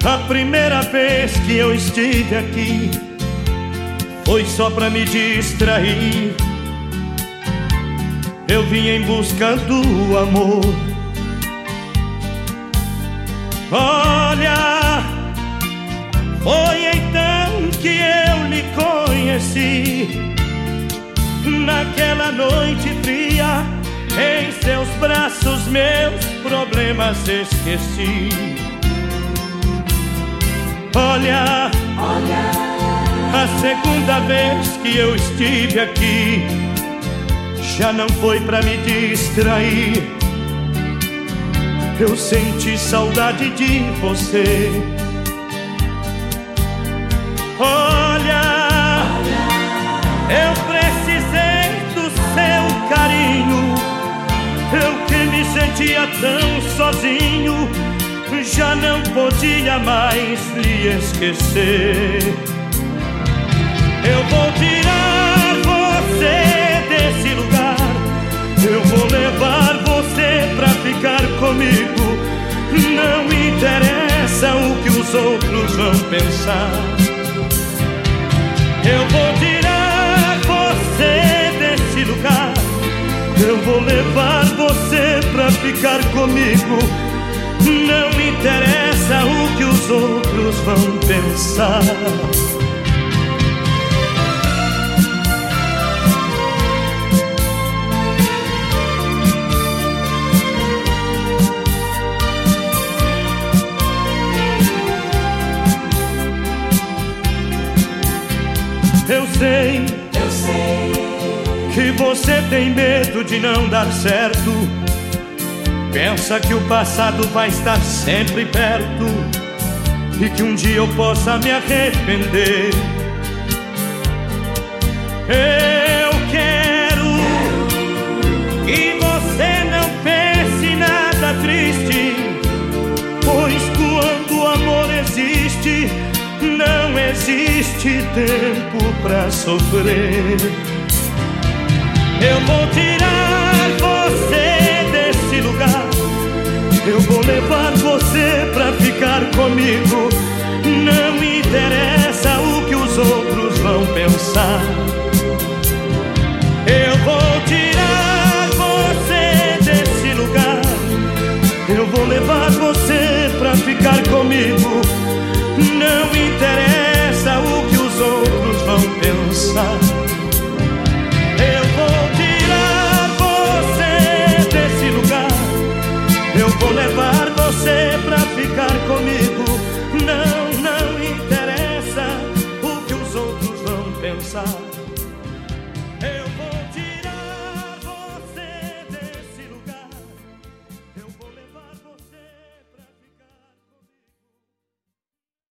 A primeira vez que eu estive aqui foi só pra me distrair. Eu vim em busca do amor. Olha, foi então que eu lhe conheci. Naquela noite fria, em seus braços meus problemas esqueci. Olha, a segunda vez que eu estive aqui já não foi pra me distrair. Eu senti saudade de você. Olha, eu precisei do seu carinho. Eu que me sentia tão sozinho, já não podia mais lhe esquecer. Eu vou tirar você desse lugar. Eu vou levar você pra ficar comigo. Não interessa o que os outros vão pensar. Eu vou tirar você desse lugar. Eu vou levar você pra ficar comigo. Não interessa o que os outros vão pensar. Eu sei que você tem medo de não dar certo. Pensa que o passado vai estar sempre perto e que um dia eu possa me arrepender. Eu quero que você não pense nada triste, pois quando o amor existe, não existe tempo pra sofrer. Eu vou tirar você desse lugar. Eu vou levar você pra ficar comigo. Não interessa o que os outros vão pensar. Eu vou tirar você desse lugar. Eu vou levar você pra ficar comigo. Não interessa o que os outros vão pensar. Eu vou tirar você desse lugar. Eu vou levar você pra ficar comigo.